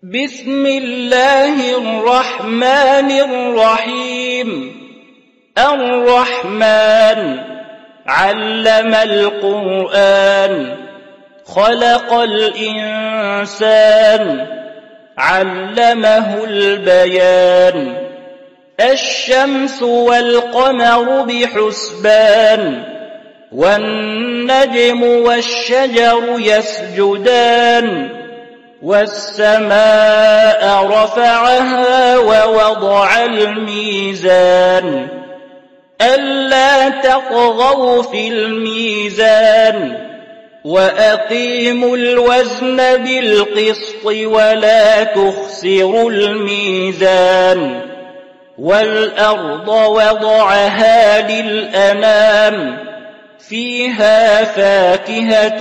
بسم الله الرحمن الرحيم. الرحمن علم القرآن، خلق الإنسان، علمه البيان. الشمس والقمر بحسبان، والنجم والشجر يسجدان. والسماء رفعها ووضع الميزان، ألا تطغوا في الميزان، وأقيموا الوزن بالقسط ولا تخسروا الميزان. والأرض وضعها للأنام، فيها فاكهة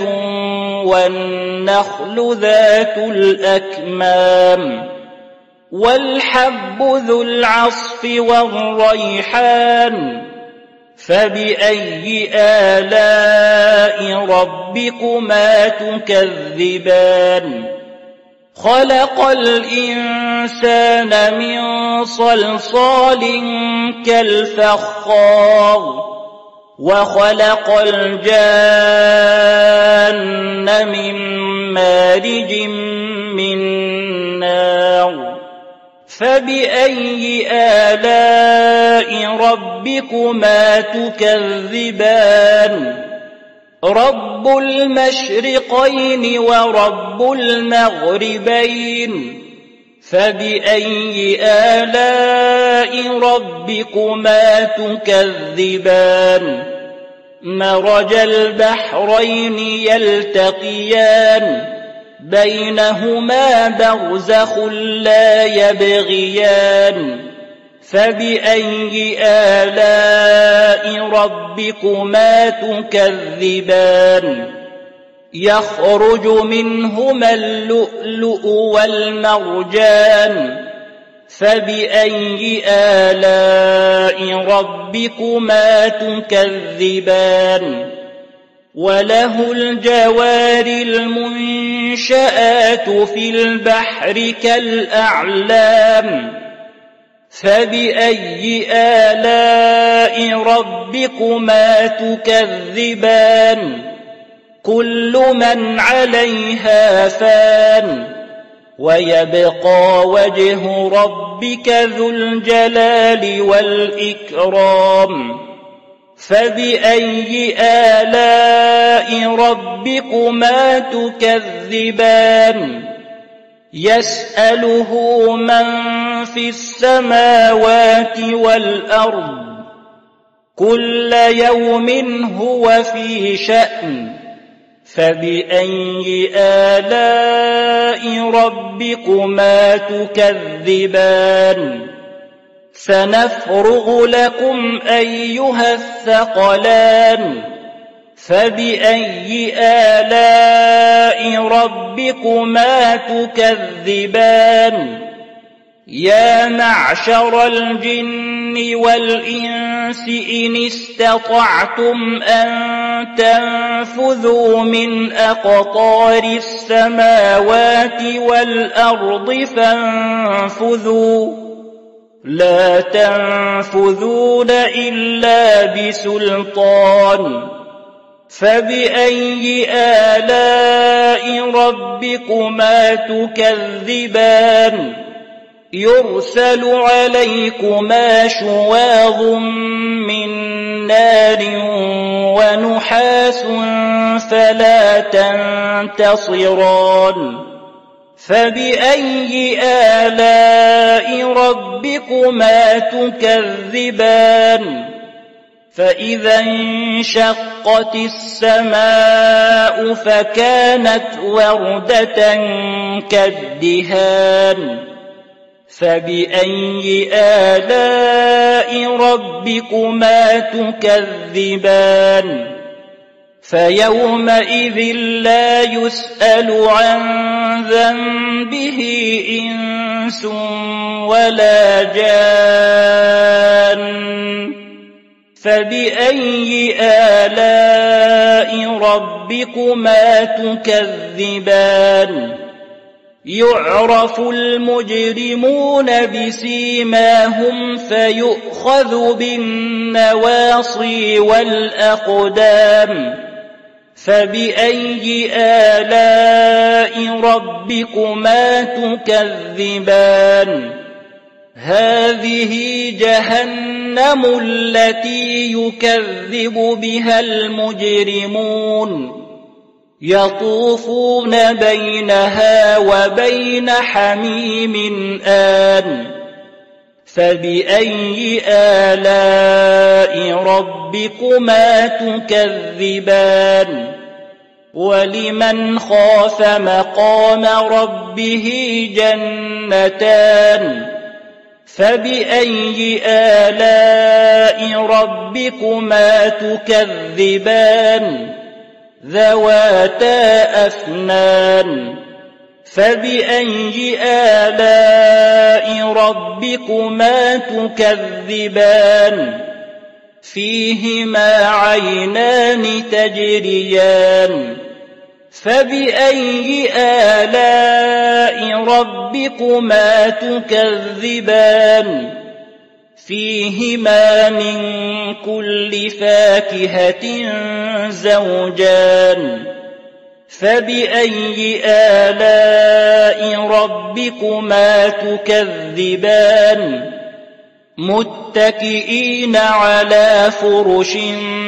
والنخل ذات الأكمام، والحب ذو العصف والريحان. فبأي آلاء ربكما تكذبان؟ خلق الإنسان من صلصال كالفخار، وخلق الجان من مارج من نار. فبأي آلاء ربكما تكذبان؟ رب المشرقين ورب المغربين. فبأي آلاء ربكما تكذبان؟ مرج البحرين يلتقيان، بينهما برزخ لا يبغيان. فبأي آلاء ربكما تكذبان؟ يخرج منهما اللؤلؤ والمرجان. فبأي آلاء ربكما تكذبان؟ وله الجوار المنشآت في البحر كالأعلام. فبأي آلاء ربكما تكذبان؟ كل من عليها فان، ويبقى وجه ربك ذو الجلال والإكرام. فبأي آلاء ربكما تكذبان؟ يسأله من في السماوات والأرض، كل يوم هو في شأن. فبأي آلاء ربكما تكذبان؟ سنفرغ لكم أيها الثقلان. فبأي آلاء ربكما تكذبان؟ يا معشر الجن والإنس إن استطعتم أن تنفذوا من أقطار السماوات والأرض فانفذوا، لا تنفذون إلا بسلطان. فبأي آلاء ربكما تكذبان؟ يرسل عليكما شواظ من نار ونحاس فلا تنتصران. فبأي آلاء ربكما تكذبان؟ فإذا انشقت السماء فكانت وردة كالدهان. فبأي آلاء ربكما تكذبان؟ فيومئذ لا يسأل عن ذنبه إنس ولا جان. فبأي آلاء ربكما تكذبان؟ يعرف المجرمون بسيماهم فيؤخذ بالنواصي والأقدام فبأي آلاء ربكما تكذبان هذه جهنم التي يكذب بها المجرمون يطوفون بينها وبين حميم آن فبأي آلاء ربكما تكذبان ولمن خاف مقام ربه جنتان فبأي آلاء ربكما تكذبان ذواتا أفنان فبأي آلاء ربكما تكذبان فيهما عينان تجريان فبأي آلاء ربكما تكذبان فيهما من كل فاكهة زوجان فبأي آلاء ربكما تكذبان متكئين على فرش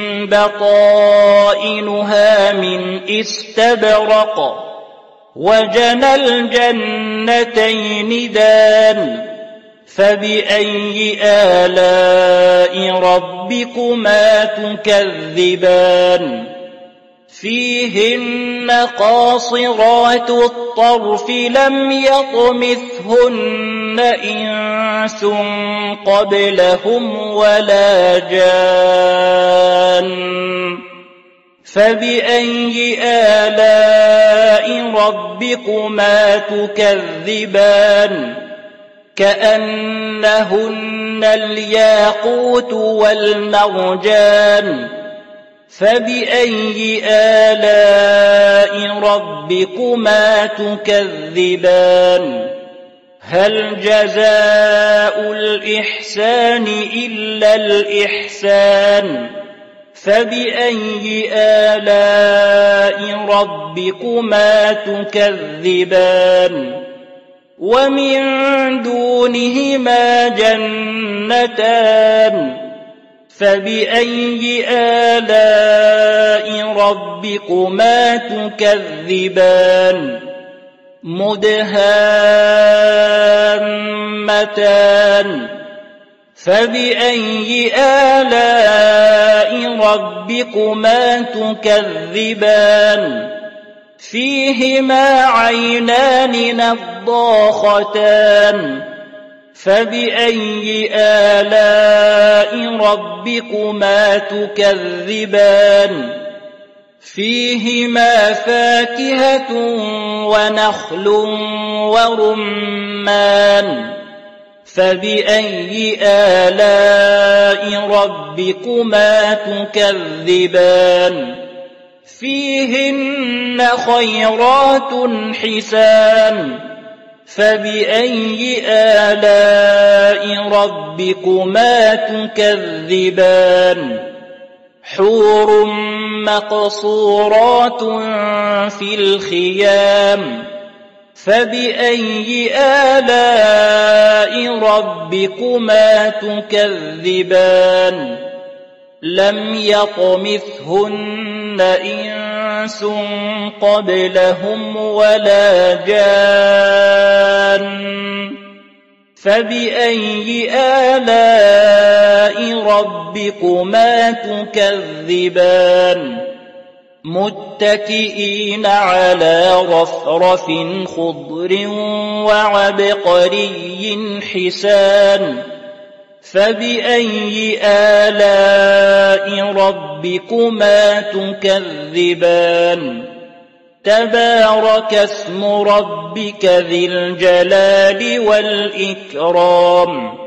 بطائنها من استبرق وجنى الجنتين دان فبأي آلاء ربكما تكذبان فيهن قاصرات الطرف لم يطمثهن إنس قبلهم ولا جان فبأي آلاء ربكما تكذبان كأنهن الياقوت والمرجان فبأي آلاء ربكما تكذبان هل جزاء الإحسان إلا الإحسان فبأي آلاء ربكما تكذبان ومن دونهما جنتان فبأي آلاء ربكما تكذبان مدهامتان فبأي آلاء ربكما تكذبان فيهما عينان نضاختان فبأي آلاء ربكما تكذبان فيهما فاكهة ونخل ورمان فبأي آلاء ربكما تكذبان فيهن خيرات حسان فبأي آلاء ربكما تكذبان حور مقصورات في الخيام فبأي آلاء ربكما تكذبان لم يطمثهن إنس قبلهم ولا جان فبأي آلاء ربكما تكذبان متكئين على رفرف خضر وعبقري حسان فبأي آلاء ربكما تكذبان تبارك اسم ربك ذي الجلال والإكرام